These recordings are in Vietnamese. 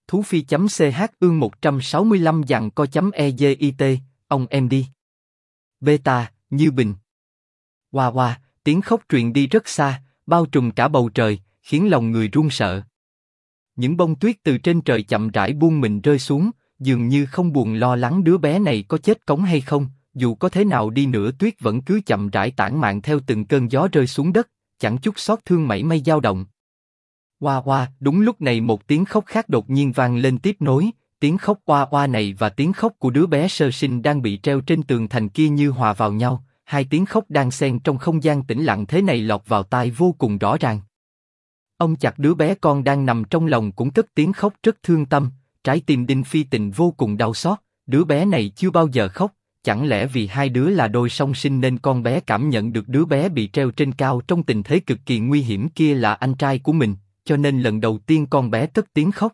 Thú Phi.ch ương 165 dặn co.ezit, ông em đi. Beta, Như Bình. Hoa hoa, tiếng khóc truyền đi rất xa, bao trùm cả bầu trời, khiến lòng người run sợ. Những bông tuyết từ trên trời chậm rãi buông mình rơi xuống, dường như không buồn lo lắng đứa bé này có chết cống hay không, dù có thế nào đi nữa tuyết vẫn cứ chậm rãi tản mạn theo từng cơn gió rơi xuống đất, chẳng chút xót thương mảy may dao động. Hoa hoa, đúng lúc này một tiếng khóc khác đột nhiên vang lên tiếp nối, tiếng khóc oa oa này và tiếng khóc của đứa bé sơ sinh đang bị treo trên tường thành kia như hòa vào nhau, hai tiếng khóc đang xen trong không gian tĩnh lặng thế này lọt vào tai vô cùng rõ ràng. Ông chặt đứa bé con đang nằm trong lòng cũng cất tiếng khóc rất thương tâm, trái tim Đinh Phi Tình vô cùng đau xót, đứa bé này chưa bao giờ khóc, chẳng lẽ vì hai đứa là đôi song sinh nên con bé cảm nhận được đứa bé bị treo trên cao trong tình thế cực kỳ nguy hiểm kia là anh trai của mình, cho nên lần đầu tiên con bé cất tiếng khóc.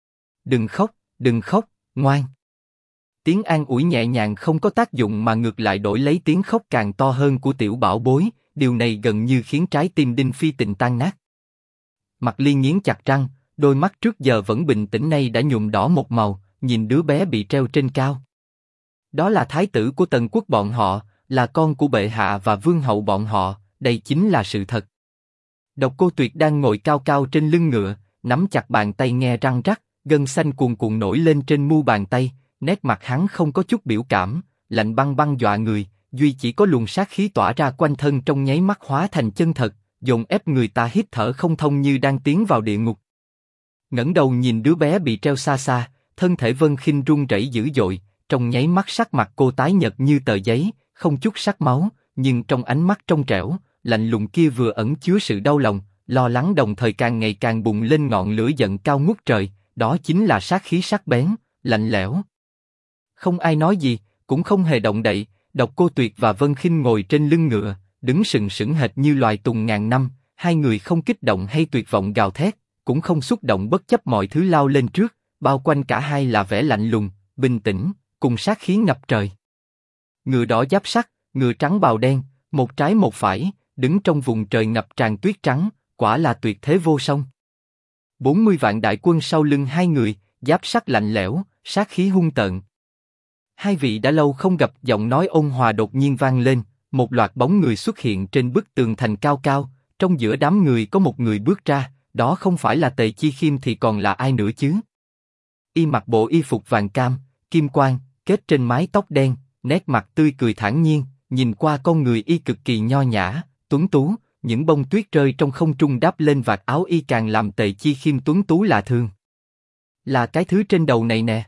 Đừng khóc, ngoan. Tiếng an ủi nhẹ nhàng không có tác dụng mà ngược lại đổi lấy tiếng khóc càng to hơn của tiểu bảo bối, điều này gần như khiến trái tim Đinh Phi Tình tan nát. Mạc Ly nghiến chặt răng, đôi mắt trước giờ vẫn bình tĩnh nay đã nhuộm đỏ một màu, nhìn đứa bé bị treo trên cao. Đó là thái tử của Tần quốc bọn họ, là con của bệ hạ và vương hậu bọn họ, đây chính là sự thật. Độc Cô Tuyệt đang ngồi cao cao trên lưng ngựa, nắm chặt bàn tay nghe răng rắc, gân xanh cuồn cuộn nổi lên trên mu bàn tay, nét mặt hắn không có chút biểu cảm, lạnh băng băng dọa người, duy chỉ có luồng sát khí tỏa ra quanh thân trong nháy mắt hóa thành chân thật, dồn ép người ta hít thở không thông như đang tiến vào địa ngục. Ngẩng đầu nhìn đứa bé bị treo xa xa, thân thể Vân Khinh run rẩy dữ dội, trong nháy mắt sắc mặt cô tái nhợt như tờ giấy, không chút sắc máu, nhưng trong ánh mắt trong trẻo, lạnh lùng kia vừa ẩn chứa sự đau lòng, lo lắng đồng thời càng ngày càng bùng lên ngọn lửa giận cao ngút trời, đó chính là sát khí sắc bén, lạnh lẽo. Không ai nói gì, cũng không hề động đậy, Độc Cô Tuyệt và Vân Khinh ngồi trên lưng ngựa, đứng sừng sững hệt như loài tùng ngàn năm, hai người không kích động hay tuyệt vọng gào thét, cũng không xúc động bất chấp mọi thứ lao lên trước, bao quanh cả hai là vẻ lạnh lùng, bình tĩnh, cùng sát khí ngập trời. Ngựa đỏ giáp sắt, ngựa trắng bào đen, một trái một phải, đứng trong vùng trời ngập tràn tuyết trắng, quả là tuyệt thế vô song. 40 vạn đại quân sau lưng hai người, giáp sắt lạnh lẽo, sát khí hung tợn. Hai vị đã lâu không gặp, giọng nói ôn hòa đột nhiên vang lên, một loạt bóng người xuất hiện trên bức tường thành cao cao, trong giữa đám người có một người bước ra, đó không phải là Tề Chi Khiêm thì còn là ai nữa chứ? Y mặc bộ y phục vàng cam, kim quang, kết trên mái tóc đen, nét mặt tươi cười thản nhiên, nhìn qua con người y cực kỳ nho nhã, tuấn tú, những bông tuyết rơi trong không trung đáp lên vạt áo y càng làm Tề Chi Khiêm tuấn tú lạ thường. Là cái thứ trên đầu này nè.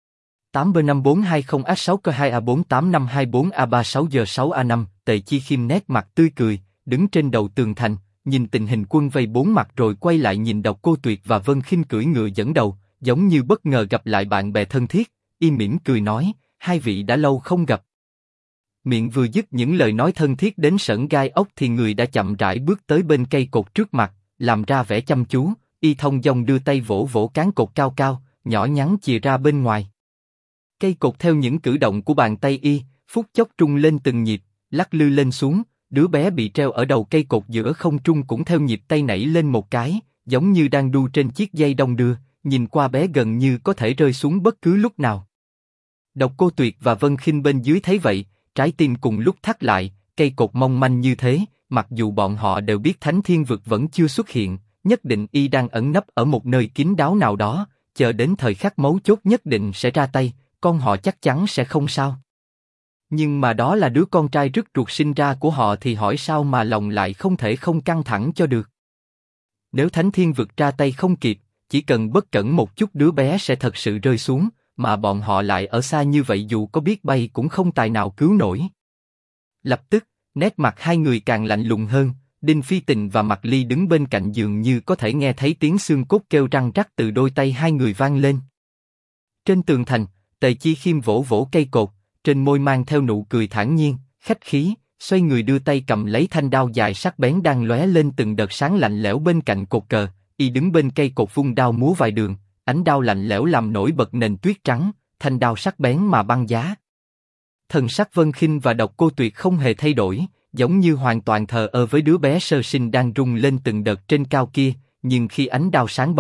8B5420A6K2A48524A36G6A5, Tề Chi Khiêm nét mặt tươi cười, đứng trên đầu tường thành, nhìn tình hình quân vây bốn mặt rồi quay lại nhìn Độc Cô Tuyệt và Vân Khinh cưỡi ngựa dẫn đầu, giống như bất ngờ gặp lại bạn bè thân thiết, y mỉm cười nói, hai vị đã lâu không gặp. Miệng vừa dứt những lời nói thân thiết đến sởn gai ốc thì người đã chậm rãi bước tới bên cây cột trước mặt, làm ra vẻ chăm chú, y thông dong đưa tay vỗ vỗ cán cột cao cao, nhỏ nhắn chìa ra bên ngoài. Cây cột theo những cử động của bàn tay y, phút chốc trung lên từng nhịp, lắc lư lên xuống, đứa bé bị treo ở đầu cây cột giữa không trung cũng theo nhịp tay nảy lên một cái, giống như đang đu trên chiếc dây đong đưa, nhìn qua bé gần như có thể rơi xuống bất cứ lúc nào. Độc Cô Tuyệt và Vân Khinh bên dưới thấy vậy, trái tim cùng lúc thắt lại, cây cột mong manh như thế, mặc dù bọn họ đều biết Thánh Thiên Vực vẫn chưa xuất hiện, nhất định y đang ẩn nấp ở một nơi kín đáo nào đó, chờ đến thời khắc mấu chốt nhất định sẽ ra tay, con họ chắc chắn sẽ không sao. Nhưng mà đó là đứa con trai rứt ruột sinh ra của họ thì hỏi sao mà lòng lại không thể không căng thẳng cho được. Nếu Thánh Thiên Vực ra tay không kịp, chỉ cần bất cẩn một chút đứa bé sẽ thật sự rơi xuống, mà bọn họ lại ở xa như vậy dù có biết bay cũng không tài nào cứu nổi. Lập tức, nét mặt hai người càng lạnh lùng hơn, Đinh Phi Tình và Mạc Ly đứng bên cạnh dường như có thể nghe thấy tiếng xương cốt kêu răng rắc từ đôi tay hai người vang lên. Trên tường thành, Tề Chi Khiêm vỗ vỗ cây cột, trên môi mang theo nụ cười thản nhiên, khách khí, xoay người đưa tay cầm lấy thanh đao dài sắc bén đang lóe lên từng đợt sáng lạnh lẽo bên cạnh cột cờ, y đứng bên cây cột vung đao múa vài đường, ánh đao lạnh lẽo làm nổi bật nền tuyết trắng, thanh đao sắc bén mà băng giá. Thần sắc Vân Khinh và Độc Cô Tuyệt không hề thay đổi, giống như hoàn toàn thờ ơ với đứa bé sơ sinh đang rung lên từng đợt trên cao kia, nhưng khi ánh đao sáng bóng,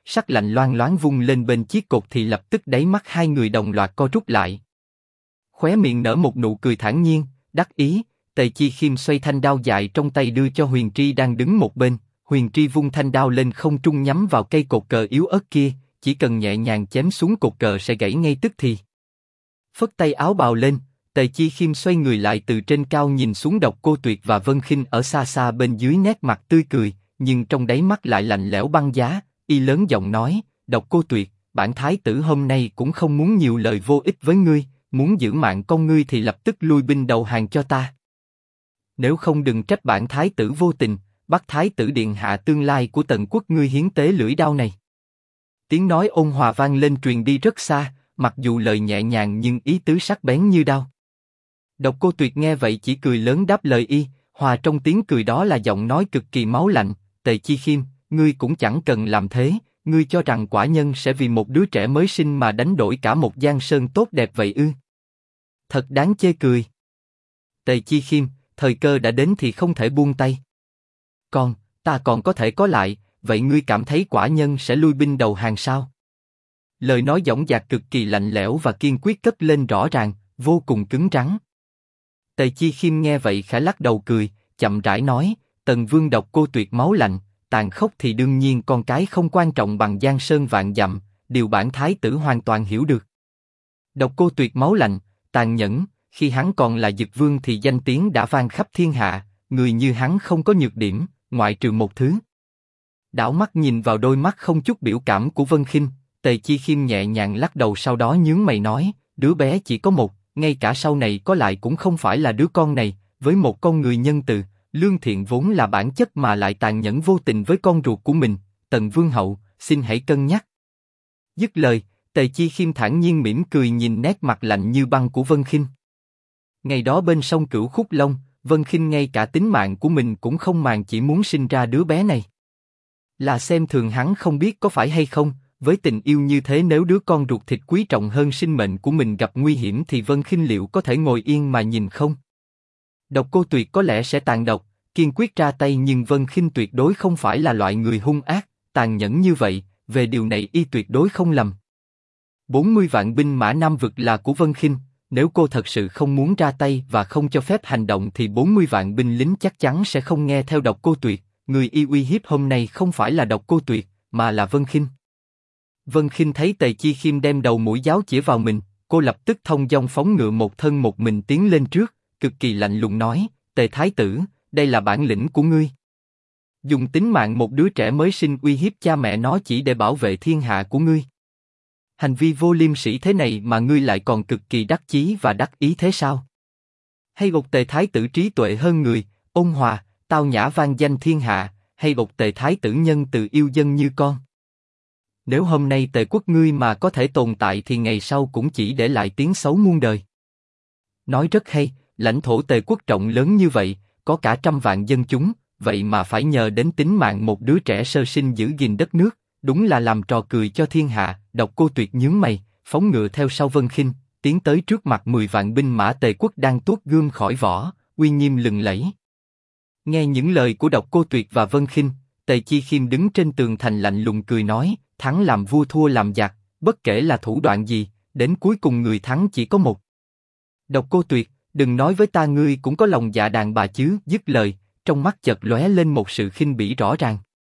sắc lạnh loang loáng vung lên bên chiếc cột thì lập tức đáy mắt hai người đồng loạt co rút lại. Khóe miệng nở một nụ cười thản nhiên, đắc ý. Tề Chi Khiêm xoay thanh đao dài trong tay đưa cho Huyền Tri đang đứng một bên. Huyền Tri vung thanh đao lên không trung nhắm vào cây cột cờ yếu ớt kia, chỉ cần nhẹ nhàng chém xuống cột cờ sẽ gãy ngay tức thì. Phất tay áo bào lên, Tề Chi Khiêm xoay người lại từ trên cao nhìn xuống Độc Cô Tuyệt và Vân Khinh ở xa xa bên dưới, nét mặt tươi cười, nhưng trong đáy mắt lại lạnh lẽo băng giá. Y lớn giọng nói, Độc Cô Tuyệt, bản thái tử hôm nay cũng không muốn nhiều lời vô ích với ngươi, muốn giữ mạng con ngươi thì lập tức lui binh đầu hàng cho ta. Nếu không đừng trách bản thái tử vô tình, bắt thái tử điện hạ tương lai của Tần quốc ngươi hiến tế lưỡi đao này. Tiếng nói ôn hòa vang lên truyền đi rất xa, mặc dù lời nhẹ nhàng nhưng ý tứ sắc bén như đao. Độc Cô Tuyệt nghe vậy chỉ cười lớn đáp lời y, hòa trong tiếng cười đó là giọng nói cực kỳ máu lạnh. Tề Chi Khiêm, ngươi cũng chẳng cần làm thế, ngươi cho rằng quả nhân sẽ vì một đứa trẻ mới sinh mà đánh đổi cả một giang sơn tốt đẹp vậy ư? Thật đáng chê cười. Tề Chi Khiêm, thời cơ đã đến thì không thể buông tay. Ta còn có thể có lại, vậy ngươi cảm thấy quả nhân sẽ lui binh đầu hàng sao? Lời nói dõng dạc cực kỳ lạnh lẽo và kiên quyết cất lên rõ ràng, vô cùng cứng rắn. Tề Chi Khiêm nghe vậy khẽ lắc đầu cười, chậm rãi nói, Tần Vương Độc Cô Tuyệt máu lạnh, tàn khốc thì đương nhiên con cái không quan trọng bằng giang sơn vạn dặm, điều bản thái tử hoàn toàn hiểu được. Độc Cô Tuyệt máu lạnh, tàn nhẫn, khi hắn còn là Dực Vương thì danh tiếng đã vang khắp thiên hạ, người như hắn không có nhược điểm, ngoại trừ một thứ. Đảo mắt nhìn vào đôi mắt không chút biểu cảm của Vân Khinh, Tề Chi Khiêm nhẹ nhàng lắc đầu, sau đó nhướng mày nói, đứa bé chỉ có một, ngay cả sau này có lại cũng không phải là đứa con này. Với một con người nhân từ, lương thiện vốn là bản chất mà lại tàn nhẫn vô tình với con ruột của mình, Tần Vương hậu, xin hãy cân nhắc. Dứt lời, Tề Chi Khiêm thản nhiên mỉm cười nhìn nét mặt lạnh như băng của Vân Khinh. Ngày đó bên sông Cửu Khúc Long, Vân Khinh ngay cả tính mạng của mình cũng không màng, chỉ muốn sinh ra đứa bé này. Là xem thường hắn không biết có phải hay không, với tình yêu như thế nếu đứa con ruột thịt quý trọng hơn sinh mệnh của mình gặp nguy hiểm thì Vân Khinh liệu có thể ngồi yên mà nhìn không? Độc Cô Tuyệt có lẽ sẽ tàn độc, kiên quyết ra tay, nhưng Vân Khinh tuyệt đối không phải là loại người hung ác, tàn nhẫn như vậy, về điều này y tuyệt đối không lầm. 40 vạn binh mã Nam vực là của Vân Khinh, nếu cô thật sự không muốn ra tay và không cho phép hành động thì 40 vạn binh lính chắc chắn sẽ không nghe theo Độc Cô Tuyệt. Người y uy hiếp hôm nay không phải là Độc Cô Tuyệt, mà là Vân Khinh. Vân Khinh thấy Tề Chi Khiêm đem đầu mũi giáo chĩa vào mình, cô lập tức thông dong phóng ngựa một thân một mình tiến lên trước, cực kỳ lạnh lùng nói, Tề Thái tử, đây là bản lĩnh của ngươi. Dùng tính mạng một đứa trẻ mới sinh uy hiếp cha mẹ nó chỉ để bảo vệ thiên hạ của ngươi. Hành vi vô liêm sỉ thế này mà ngươi lại còn cực kỳ đắc chí và đắc ý thế sao? Hay một Tề Thái tử trí tuệ hơn người, ôn hòa, tao nhã vang danh thiên hạ, hay một Tề Thái tử nhân từ yêu dân như con? Nếu hôm nay Tề quốc ngươi mà có thể tồn tại thì ngày sau cũng chỉ để lại tiếng xấu muôn đời. Nói rất hay, lãnh thổ Tề quốc rộng lớn như vậy, có cả 100 vạn dân chúng, vậy mà phải nhờ đến tính mạng một đứa trẻ sơ sinh giữ gìn đất nước, đúng là làm trò cười cho thiên hạ. Độc Cô Tuyệt nhướng mày, phóng ngựa theo sau Vân Khinh, tiến tới trước mặt 10 vạn binh mã Tề quốc đang tuốt gươm khỏi vỏ, uy nghiêm lừng lẫy. Nghe những lời của Độc Cô Tuyệt và Vân Khinh, Tề Chi Khiêm đứng trên tường thành lạnh lùng cười nói, thắng làm vua thua làm giặc, bất kể là thủ đoạn gì, đến cuối cùng người thắng chỉ có một. Độc Cô Tuyệt, đừng nói với ta ngươi cũng có lòng dạ đàn bà chứ. Dứt lời, trong mắt chợt lóe lên một sự khinh bỉ rõ ràng.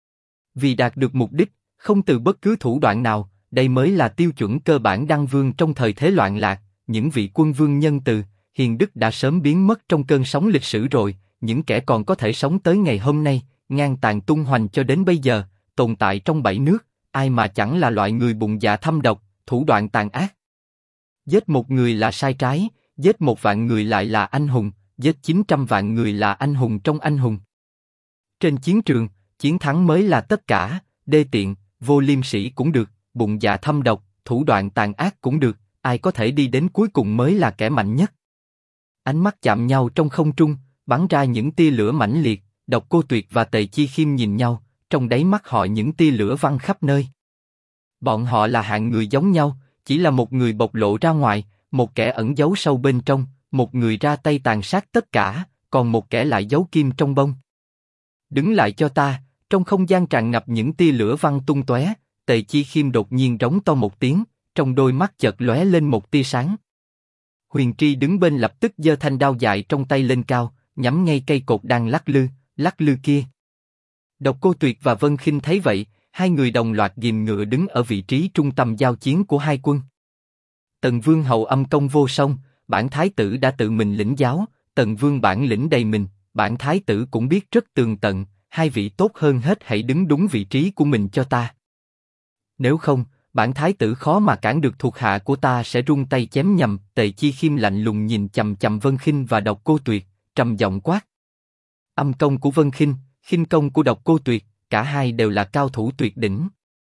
Vì đạt được mục đích, không từ bất cứ thủ đoạn nào, đây mới là tiêu chuẩn cơ bản đăng vương trong thời thế loạn lạc. Những vị quân vương nhân từ, hiền đức đã sớm biến mất trong cơn sóng lịch sử rồi. Những kẻ còn có thể sống tới ngày hôm nay, ngang tàn tung hoành cho đến bây giờ, tồn tại trong 7 nước, ai mà chẳng là loại người bụng dạ thâm độc, thủ đoạn tàn ác. Giết một người là sai trái, giết 1 vạn người lại là anh hùng, giết 900 vạn người là anh hùng trong anh hùng. Trên chiến trường, chiến thắng mới là tất cả. Đê tiện, vô liêm sỉ cũng được, bụng dạ thâm độc, thủ đoạn tàn ác cũng được, ai có thể đi đến cuối cùng mới là kẻ mạnh nhất. Ánh mắt chạm nhau trong không trung, bắn ra những tia lửa mãnh liệt. Độc Cô Tuyệt và Tề Chi Khiêm nhìn nhau, trong đáy mắt họ những tia lửa văng khắp nơi. Bọn họ là hạng người giống nhau, chỉ là một người bộc lộ ra ngoài, một kẻ ẩn giấu sâu bên trong, một người ra tay tàn sát tất cả, còn một kẻ lại giấu kim trong bông. Đứng lại cho ta! Trong không gian tràn ngập những tia lửa văng tung tóe, Tề Chi Khiêm đột nhiên rống to một tiếng, trong đôi mắt chợt lóe lên một tia sáng. Huyền Tri đứng bên lập tức giơ thanh đao dài trong tay lên cao, nhắm ngay cây cột đang lắc lư kia. Độc Cô Tuyệt và Vân Khinh thấy vậy, hai người đồng loạt ghìm ngựa đứng ở vị trí trung tâm giao chiến của hai quân. Tần Vương hậu âm công vô song, bản thái tử đã tự mình lĩnh giáo, Tần Vương bản lĩnh đầy mình, bản thái tử cũng biết rất tường tận, hai vị tốt hơn hết hãy đứng đúng vị trí của mình cho ta. Nếu không, bản thái tử khó mà cản được thuộc hạ của ta sẽ rung tay chém nhầm. Tề Chi Khiêm lạnh lùng nhìn chằm chằm Vân Khinh và Độc Cô Tuyệt, trầm giọng quát. Âm công của Vân Khinh, khinh công của Độc Cô Tuyệt, cả hai đều là cao thủ tuyệt đỉnh.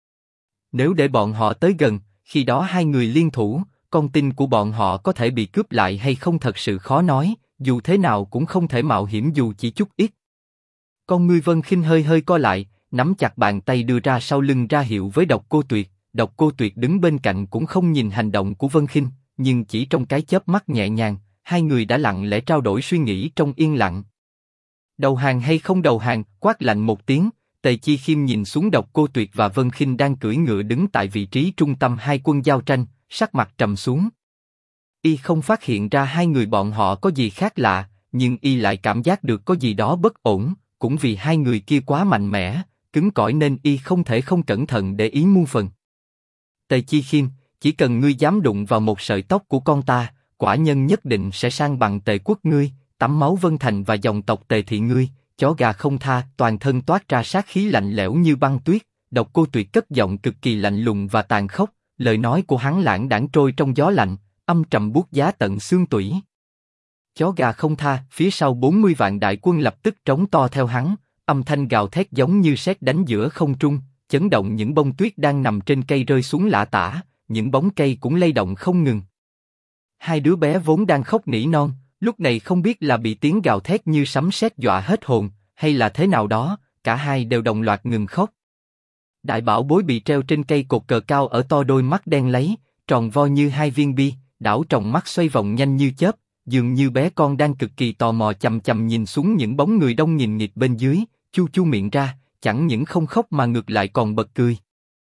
Nếu để bọn họ tới gần, khi đó hai người liên thủ, con tin của bọn họ có thể bị cướp lại hay không thật sự khó nói, dù thế nào cũng không thể mạo hiểm dù chỉ chút ít. Con ngươi Vân Khinh hơi hơi co lại, nắm chặt bàn tay đưa ra sau lưng ra hiệu với Độc Cô Tuyệt. Độc Cô Tuyệt đứng bên cạnh cũng không nhìn hành động của Vân Khinh, nhưng chỉ trong cái chớp mắt nhẹ nhàng, hai người đã lặng lẽ trao đổi suy nghĩ trong yên lặng. Đầu hàng hay không đầu hàng? Quát lạnh một tiếng, Tề Chi Khiêm nhìn xuống Độc Cô Tuyệt và Vân Khinh đang cưỡi ngựa đứng tại vị trí trung tâm hai quân giao tranh, sắc mặt trầm xuống. Y không phát hiện ra hai người bọn họ có gì khác lạ, nhưng y lại cảm giác được có gì đó bất ổn, cũng vì hai người kia quá mạnh mẽ, cứng cỏi nên y không thể không cẩn thận để ý muôn phần. Tề Chi Khiêm, chỉ cần ngươi dám đụng vào một sợi tóc của con ta, quả nhân nhất định sẽ san bằng Tề quốc ngươi, tắm máu Vân Thành và dòng tộc Tề thị ngươi. Chó gà không tha, toàn thân toát ra sát khí lạnh lẽo như băng tuyết. Độc Cô Tuyệt cất giọng cực kỳ lạnh lùng và tàn khốc, lời nói của hắn lãng đãng trôi trong gió lạnh, âm trầm buốt giá tận xương tủy. Chó gà không tha, phía sau 40 vạn đại quân lập tức trống to theo hắn, âm thanh gào thét giống như sét đánh giữa không trung, chấn động những bông tuyết đang nằm trên cây rơi xuống lả tả, những bóng cây cũng lay động không ngừng. Hai đứa bé vốn đang khóc nỉ non, lúc này không biết là bị tiếng gào thét như sấm sét dọa hết hồn, hay là thế nào đó, cả hai đều đồng loạt ngừng khóc. Đại bảo bối bị treo trên cây cột cờ cao ở to đôi mắt đen láy, tròn vo như hai viên bi, đảo tròng mắt xoay vòng nhanh như chớp, dường như bé con đang cực kỳ tò mò chằm chằm nhìn xuống những bóng người đông nghìn nghịt bên dưới, chu chu miệng ra, chẳng những không khóc mà ngược lại còn bật cười.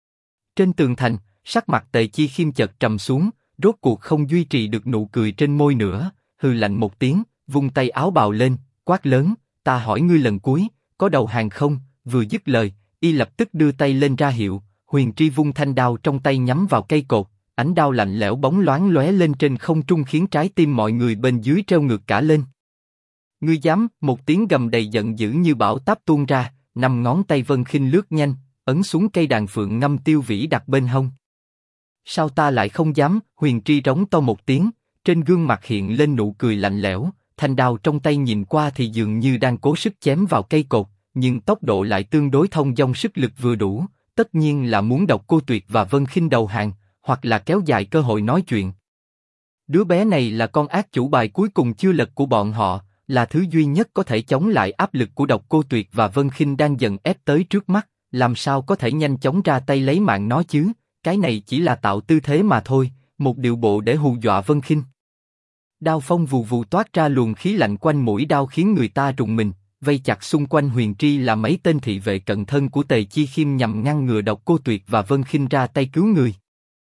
Trên tường thành, sắc mặt Tề Chi Khiêm chợt trầm xuống, rốt cuộc không duy trì được nụ cười trên môi nữa, hừ lạnh một tiếng, vung tay áo bào lên, quát lớn, ta hỏi ngươi lần cuối, có đầu hàng không? Vừa dứt lời, y lập tức đưa tay lên ra hiệu, Huyền Tri vung thanh đao trong tay nhắm vào cây cột, ánh đao lạnh lẽo bóng loáng lóe lên trên không trung khiến trái tim mọi người bên dưới treo ngược cả lên. Ngươi dám? Một tiếng gầm đầy giận dữ như bão táp tuôn ra, 5 ngón tay Vân Khinh lướt nhanh, ấn xuống cây đàn phượng ngâm tiêu vĩ đặt bên hông. Sao ta lại không dám? Huyền Tri rống to một tiếng, trên gương mặt hiện lên nụ cười lạnh lẽo, thanh đao trong tay nhìn qua thì dường như đang cố sức chém vào cây cột, nhưng tốc độ lại tương đối thông dong, sức lực vừa đủ, tất nhiên là muốn Độc Cô Tuyệt và Vân Khinh đầu hàng, hoặc là kéo dài cơ hội nói chuyện. Đứa bé này là con ác chủ bài cuối cùng chưa lật của bọn họ, là thứ duy nhất có thể chống lại áp lực của Độc Cô Tuyệt và Vân Khinh đang dần ép tới trước mắt, làm sao có thể nhanh chóng ra tay lấy mạng nó chứ? Cái này chỉ là tạo tư thế mà thôi, một điệu bộ để hù dọa Vân Khinh. Đao phong vù vù toát ra luồng khí lạnh quanh mũi đao khiến người ta rùng mình, vây chặt xung quanh Huyền Tri là mấy tên thị vệ cận thân của Tề Chi Khiêm nhằm ngăn ngừa Độc Cô Tuyệt và Vân Khinh ra tay cứu người.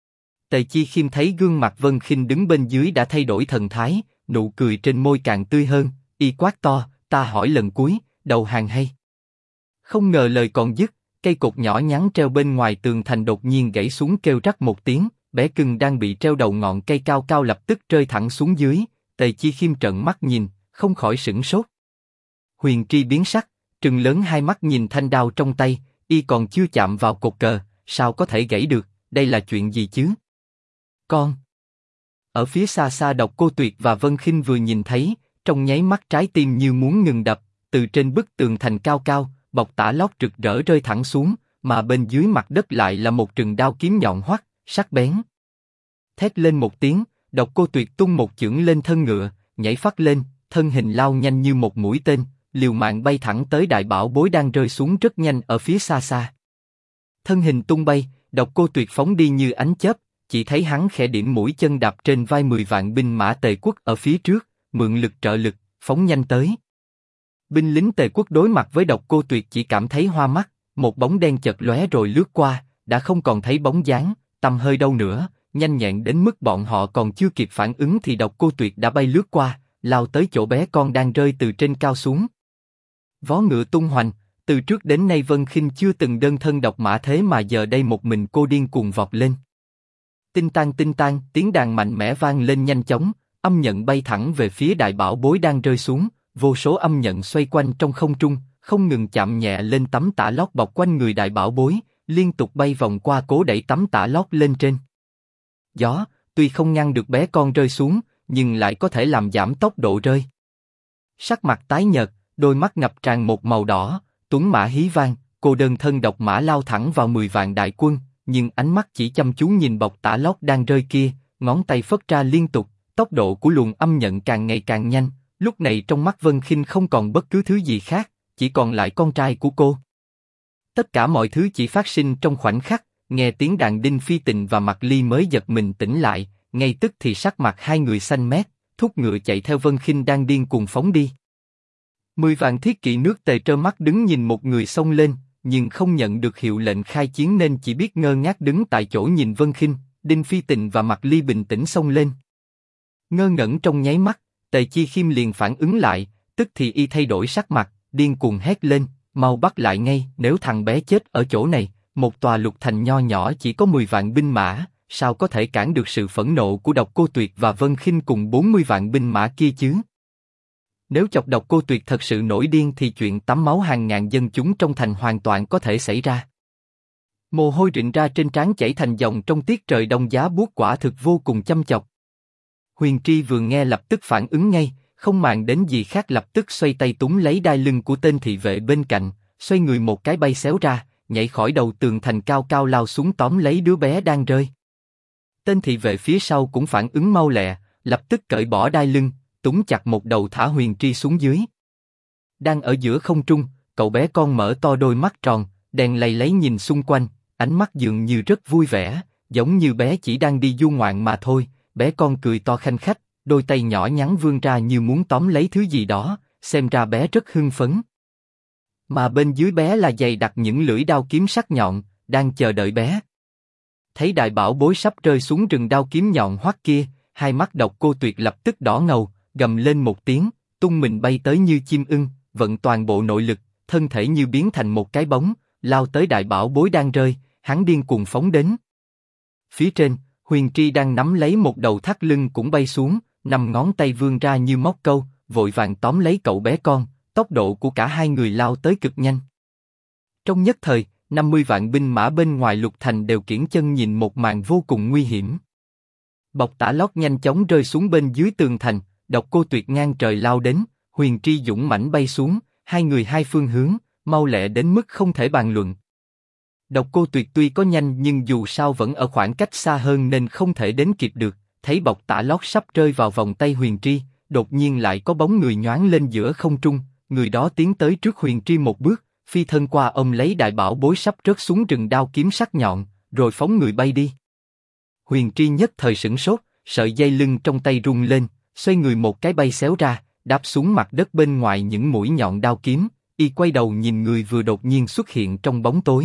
Tề Chi Khiêm thấy gương mặt Vân Khinh đứng bên dưới đã thay đổi thần thái, nụ cười trên môi càng tươi hơn, y quát to, ta hỏi lần cuối, đầu hàng hay? Không ngờ lời còn dứt, cây cột nhỏ nhắn treo bên ngoài tường thành đột nhiên gãy xuống kêu rắc một tiếng, bé cưng đang bị treo đầu ngọn cây cao cao lập tức rơi thẳng xuống dưới. Tề Chi Khiêm trợn mắt nhìn, không khỏi sửng sốt. Huyền Tri biến sắc, trừng lớn hai mắt nhìn thanh đao trong tay, y còn chưa chạm vào cột cờ, sao có thể gãy được? Đây là chuyện gì chứ? Con. Ở phía xa xa Độc Cô Tuyệt và Vân Khinh vừa nhìn thấy, trong nháy mắt trái tim như muốn ngừng đập, từ trên bức tường thành cao cao, bọc tả lót rực rỡ rơi thẳng xuống, mà bên dưới mặt đất lại là một trừng đao kiếm nhọn hoắt, sắc bén. Thét lên một tiếng, Độc Cô Tuyệt tung một chưởng lên thân ngựa, nhảy phắt lên, thân hình lao nhanh như một mũi tên, liều mạng bay thẳng tới đại bảo bối đang rơi xuống rất nhanh ở phía xa xa. Thân hình tung bay, Độc Cô Tuyệt phóng đi như ánh chớp, chỉ thấy hắn khẽ điểm mũi chân đạp trên vai 10 vạn binh mã Tề quốc ở phía trước, mượn lực trợ lực, phóng nhanh tới. Binh lính Tề quốc đối mặt với Độc Cô Tuyệt chỉ cảm thấy hoa mắt, một bóng đen chợt lóe rồi lướt qua, đã không còn thấy bóng dáng, tăm hơi đâu nữa, nhanh nhẹn đến mức bọn họ còn chưa kịp phản ứng thì Độc Cô Tuyệt đã bay lướt qua, lao tới chỗ bé con đang rơi từ trên cao xuống. Vó ngựa tung hoành, từ trước đến nay Vân Khinh chưa từng đơn thân độc mã thế mà giờ đây một mình cô điên cuồng vọt lên. Tinh tang, tiếng đàn mạnh mẽ vang lên nhanh chóng, âm nhận bay thẳng về phía đại bảo bối đang rơi xuống, vô số âm nhận xoay quanh trong không trung, không ngừng chạm nhẹ lên tấm tả lót bọc quanh người đại bảo bối, liên tục bay vòng qua cố đẩy tấm tả lót lên trên. Gió, tuy không ngăn được bé con rơi xuống, nhưng lại có thể làm giảm tốc độ rơi. Sắc mặt tái nhợt, đôi mắt ngập tràn một màu đỏ, tuấn mã hí vang, cô đơn thân độc mã lao thẳng vào 10 vạn đại quân, nhưng ánh mắt chỉ chăm chú nhìn bọc tả lót đang rơi kia, ngón tay phất ra liên tục, tốc độ của luồng âm nhận càng ngày càng nhanh. Lúc này trong mắt Vân Khinh không còn bất cứ thứ gì khác, chỉ còn lại con trai của cô. Tất cả mọi thứ chỉ phát sinh trong khoảnh khắc, nghe tiếng đàn Đinh Phi Tình và Mạc Ly mới giật mình tỉnh lại, ngay tức thì sắc mặt hai người xanh mét, thúc ngựa chạy theo Vân Khinh đang điên cuồng phóng đi. 10 vạn thiết kỵ nước Tề trơ mắt đứng nhìn một người xông lên, nhưng không nhận được hiệu lệnh khai chiến nên chỉ biết ngơ ngác đứng tại chỗ nhìn Vân Khinh. Đinh Phi Tình và Mạc Ly bình tĩnh xông lên. Ngơ ngẩn trong nháy mắt, Tề Chi Khiêm liền phản ứng lại, tức thì y thay đổi sắc mặt, điên cuồng hét lên, mau bắt lại ngay, nếu thằng bé chết ở chỗ này, một tòa lục thành nho nhỏ chỉ có 10 vạn binh mã, sao có thể cản được sự phẫn nộ của Độc Cô Tuyệt và Vân Khinh cùng 40 vạn binh mã kia chứ? Nếu chọc Độc Cô Tuyệt thật sự nổi điên thì chuyện tắm máu hàng ngàn dân chúng trong thành hoàn toàn có thể xảy ra. Mồ hôi rịn ra trên trán chảy thành dòng trong tiết trời đông giá buốt quả thực vô cùng chăm chọc. Huyền Tri vừa nghe lập tức phản ứng ngay, không màng đến gì khác lập tức xoay tay túm lấy đai lưng của tên thị vệ bên cạnh, xoay người một cái bay xéo ra, nhảy khỏi đầu tường thành cao cao lao xuống tóm lấy đứa bé đang rơi. Tên thị vệ phía sau cũng phản ứng mau lẹ, lập tức cởi bỏ đai lưng, túm chặt một đầu thả Huyền Tri xuống dưới. Đang ở giữa không trung, cậu bé con mở to đôi mắt tròn, đèn lay lấy nhìn xung quanh, ánh mắt dường như rất vui vẻ, giống như bé chỉ đang đi du ngoạn mà thôi. Bé con cười to khanh khách, đôi tay nhỏ nhắn vươn ra như muốn tóm lấy thứ gì đó, xem ra bé rất hưng phấn. Mà bên dưới bé là dày đặc những lưỡi đao kiếm sắc nhọn, đang chờ đợi bé. Thấy đại bảo bối sắp rơi xuống rừng đao kiếm nhọn hoắt kia, hai mắt Độc Cô Tuyệt lập tức đỏ ngầu, gầm lên một tiếng, tung mình bay tới như chim ưng, vận toàn bộ nội lực, thân thể như biến thành một cái bóng, lao tới đại bảo bối đang rơi, hắn điên cuồng phóng đến. Phía trên, Huyền Tri đang nắm lấy một đầu thắt lưng cũng bay xuống, 5 ngón tay vươn ra như móc câu, vội vàng tóm lấy cậu bé con. Tốc độ của cả hai người lao tới cực nhanh. Trong nhất thời, 50 vạn binh mã bên ngoài lục thành đều kiễng chân nhìn một màn vô cùng nguy hiểm. Bọc tả lót nhanh chóng rơi xuống bên dưới tường thành, Độc Cô Tuyệt ngang trời lao đến, Huyền Tri dũng mãnh bay xuống, hai người hai phương hướng, mau lẹ đến mức không thể bàn luận. Độc Cô Tuyệt tuy có nhanh nhưng dù sao vẫn ở khoảng cách xa hơn nên không thể đến kịp được. Thấy bọc tả lót sắp rơi vào vòng tay Huyền Tri, đột nhiên lại có bóng người nhoáng lên giữa không trung, người đó tiến tới trước Huyền Tri một bước, phi thân qua ôm lấy đại bảo bối sắp rớt xuống rừng đao kiếm sắc nhọn, rồi phóng người bay đi. Huyền Tri nhất thời sửng sốt, sợi dây lưng trong tay rung lên, xoay người một cái bay xéo ra, đáp xuống mặt đất bên ngoài những mũi nhọn đao kiếm, y quay đầu nhìn người vừa đột nhiên xuất hiện trong bóng tối.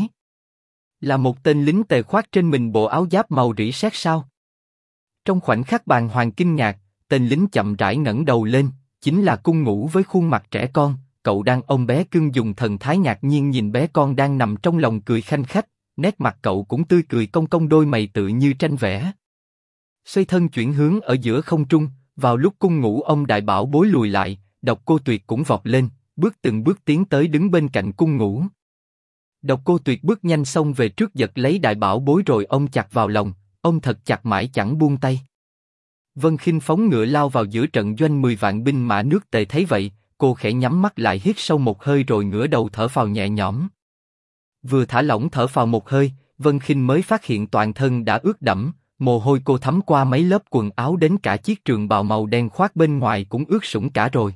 Là một tên lính Tề khoác trên mình bộ áo giáp màu rỉ sét sao? Trong khoảnh khắc bàng hoàng kinh ngạc, tên lính chậm rãi ngẩng đầu lên, chính là Cung Ngũ với khuôn mặt trẻ con, cậu đang ôm bé cưng dùng thần thái ngạc nhiên nhìn bé con đang nằm trong lòng cười khanh khách, nét mặt cậu cũng tươi cười cong cong đôi mày tự như tranh vẽ. Xoay thân chuyển hướng ở giữa không trung, vào lúc Cung Ngũ ôm đại bảo bối lùi lại, Độc Cô Tuyệt cũng vọt lên, từng bước tiến tới đứng bên cạnh Cung Ngũ. Độc Cô Tuyệt bước nhanh xông về trước giật lấy đại bảo bối rồi ôm chặt vào lòng, ôm thật chặt mãi chẳng buông tay. Vân Khinh phóng ngựa lao vào giữa trận doanh 10 vạn binh mã nước Tề thấy vậy, cô khẽ nhắm mắt lại hít sâu một hơi rồi ngửa đầu thở phào nhẹ nhõm. Vừa thả lỏng thở phào một hơi, Vân Khinh mới phát hiện toàn thân đã ướt đẫm, mồ hôi cô thấm qua mấy lớp quần áo đến cả chiếc trường bào màu đen khoác bên ngoài cũng ướt sũng cả rồi.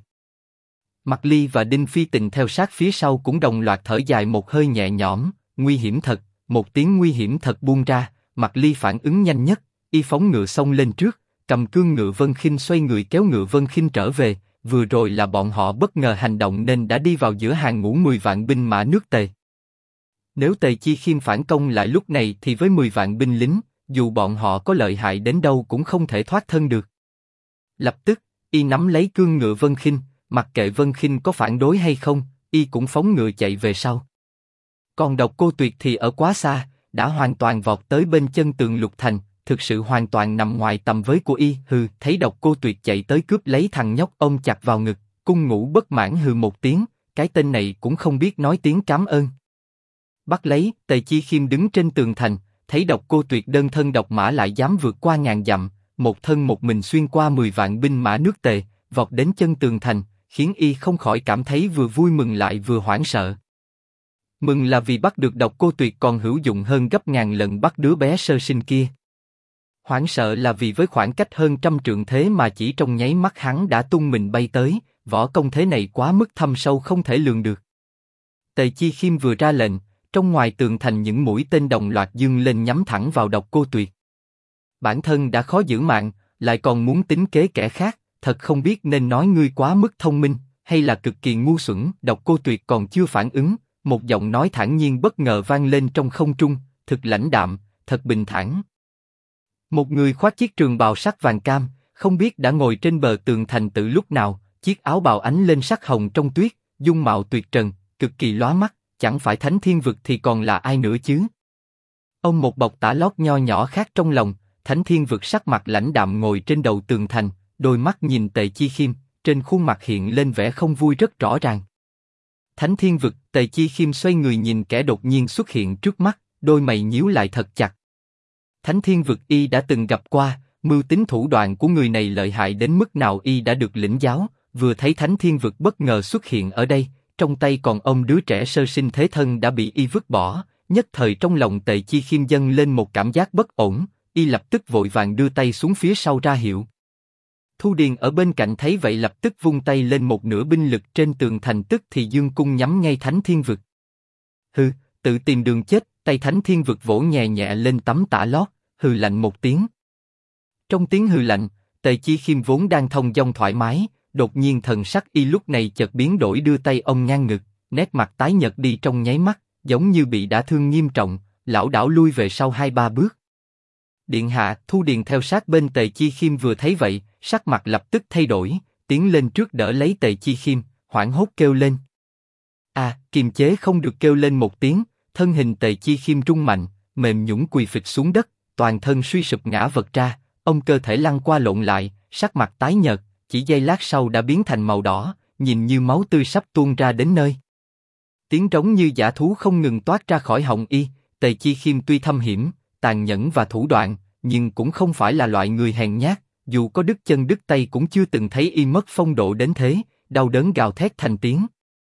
Mạc Ly và Đinh Phi Tình theo sát phía sau cũng đồng loạt thở dài một hơi nhẹ nhõm, nguy hiểm thật, một tiếng nguy hiểm thật buông ra, Mạc Ly phản ứng nhanh nhất, y phóng ngựa xông lên trước, cầm cương ngựa Vân Khinh xoay người kéo ngựa Vân Khinh trở về, vừa rồi là bọn họ bất ngờ hành động nên đã đi vào giữa hàng ngũ 10 vạn binh mã nước Tề. Nếu Tề Chi Khiêm phản công lại lúc này thì với 10 vạn binh lính, dù bọn họ có lợi hại đến đâu cũng không thể thoát thân được. Lập tức, y nắm lấy cương ngựa Vân Khinh, mặc kệ Vân Khinh có phản đối hay không, y cũng phóng ngựa chạy về sau. Còn Độc Cô Tuyệt thì ở quá xa, đã hoàn toàn vọt tới bên chân tường Lục Thành, thực sự hoàn toàn nằm ngoài tầm với của y. Hừ, thấy Độc Cô Tuyệt chạy tới cướp lấy thằng nhóc ôm chặt vào ngực, Cung Ngũ bất mãn hừ một tiếng, cái tên này cũng không biết nói tiếng cảm ơn. Bắt lấy, Tề Chi Khiêm đứng trên tường thành, thấy Độc Cô Tuyệt đơn thân độc mã lại dám vượt qua ngàn dặm, một thân một mình xuyên qua 10 vạn binh mã nước Tề, vọt đến chân tường thành, khiến y không khỏi cảm thấy vừa vui mừng lại vừa hoảng sợ. Mừng là vì bắt được Độc Cô Tuyệt còn hữu dụng hơn gấp ngàn lần bắt đứa bé sơ sinh kia. Hoảng sợ là vì với khoảng cách hơn 100 trượng thế mà chỉ trong nháy mắt hắn đã tung mình bay tới, võ công thế này quá mức thâm sâu không thể lường được. Tề Chi Khiêm vừa ra lệnh, trong ngoài tường thành những mũi tên đồng loạt dương lên nhắm thẳng vào Độc Cô Tuyệt. Bản thân đã khó giữ mạng, lại còn muốn tính kế kẻ khác, thật không biết nên nói ngươi quá mức thông minh, hay là cực kỳ ngu xuẩn. Độc Cô Tuyệt còn chưa phản ứng, một giọng nói thản nhiên bất ngờ vang lên trong không trung, thực lãnh đạm, thật bình thản. Một người khoác chiếc trường bào sắc vàng cam, không biết đã ngồi trên bờ tường thành từ lúc nào, chiếc áo bào ánh lên sắc hồng trong tuyết, dung mạo tuyệt trần, cực kỳ lóa mắt, chẳng phải Thánh Thiên Vực thì còn là ai nữa chứ? Ông một bọc tả lót nho nhỏ khác trong lòng, Thánh Thiên Vực sắc mặt lãnh đạm ngồi trên đầu tường thành, đôi mắt nhìn Tề Chi Khiêm, trên khuôn mặt hiện lên vẻ không vui rất rõ ràng. Thánh Thiên Vực, Tề Chi Khiêm xoay người nhìn kẻ đột nhiên xuất hiện trước mắt, đôi mày nhíu lại thật chặt. Thánh Thiên Vực y đã từng gặp qua, mưu tính thủ đoạn của người này lợi hại đến mức nào y đã được lĩnh giáo, vừa thấy Thánh Thiên Vực bất ngờ xuất hiện ở đây, trong tay còn ôm đứa trẻ sơ sinh thế thân đã bị y vứt bỏ, nhất thời trong lòng Tề Chi Khiêm dâng lên một cảm giác bất ổn, y lập tức vội vàng đưa tay xuống phía sau ra hiệu. Thu Điền ở bên cạnh thấy vậy lập tức vung tay lên, một nửa binh lực trên tường thành tức thì dương cung nhắm ngay Thánh Thiên Vực. Hừ, tự tìm đường chết. Tay Thánh Thiên Vực vỗ nhẹ nhẹ lên tấm tả lót, hừ lạnh một tiếng. Trong tiếng hừ lạnh, Tề Chi Khiêm vốn đang thông dong thoải mái, đột nhiên thần sắc y lúc này chợt biến đổi, đưa tay ôm ngang ngực, nét mặt tái nhợt đi trong nháy mắt, giống như bị đả thương nghiêm trọng, lảo đảo lui về sau 2-3 bước. Điện hạ. Thu Điền theo sát bên Tề Chi Khiêm vừa thấy vậy, sắc mặt lập tức thay đổi, tiến lên trước đỡ lấy Tề Chi Khiêm, hoảng hốt kêu lên. Kiềm chế không được kêu lên một tiếng, thân hình Tề Chi Khiêm rung mạnh, mềm nhũn quỳ phịch xuống đất, toàn thân suy sụp ngã vật ra, ông cơ thể lăn qua lộn lại, sắc mặt tái nhợt, chỉ giây lát sau đã biến thành màu đỏ, nhìn như máu tươi sắp tuôn ra đến nơi. Tiếng trống như dã thú không ngừng toát ra khỏi họng y. Tề Chi Khiêm tuy thâm hiểm, tàn nhẫn và thủ đoạn, nhưng cũng không phải là loại người hèn nhát, dù có đứt chân đứt tay cũng chưa từng thấy y mất phong độ đến thế, đau đớn gào thét thành tiếng.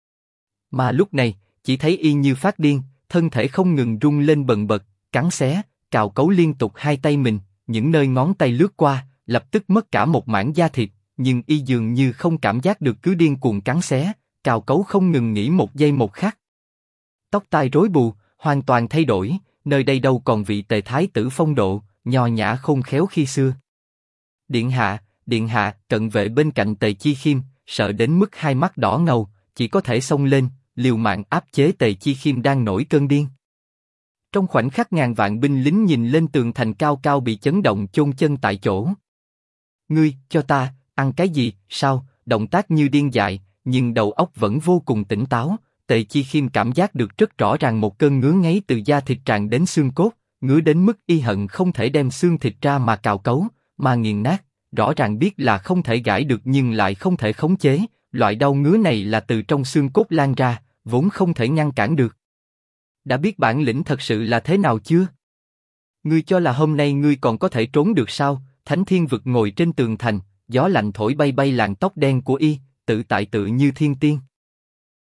Mà lúc này, chỉ thấy y như phát điên, thân thể không ngừng rung lên bần bật, cắn xé, cào cấu liên tục hai tay mình, những nơi ngón tay lướt qua, lập tức mất cả một mảng da thịt, nhưng y dường như không cảm giác được, cứ điên cuồng cắn xé, cào cấu không ngừng nghỉ một giây một khắc. Tóc tai rối bù, hoàn toàn thay đổi, nơi đây đâu còn vị Tề thái tử phong độ, nho nhã khôn khéo khi xưa. Điện hạ, cận vệ bên cạnh Tề Chi Khiêm, sợ đến mức hai mắt đỏ ngầu, chỉ có thể xông lên, liều mạng áp chế Tề Chi Khiêm đang nổi cơn điên. Trong khoảnh khắc ngàn vạn binh lính nhìn lên tường thành cao cao bị chấn động chôn chân tại chỗ. Ngươi, cho ta, ăn cái gì? Sao? Động tác như điên dại, nhưng đầu óc vẫn vô cùng tỉnh táo. Tề Chi Khiêm cảm giác được rất rõ ràng một cơn ngứa ngáy từ da thịt tràn đến xương cốt, ngứa đến mức y hận không thể đem xương thịt ra mà cào cấu, mà nghiền nát. Rõ ràng biết là không thể gãi được nhưng lại không thể khống chế. Loại đau ngứa này là từ trong xương cốt lan ra, vốn không thể ngăn cản được. Đã biết bản lĩnh thật sự là thế nào chưa? Ngươi cho là hôm nay ngươi còn có thể trốn được sao? Thánh Thiên Vực ngồi trên tường thành, gió lạnh thổi bay bay làn tóc đen của y, tự tại tự như thiên tiên.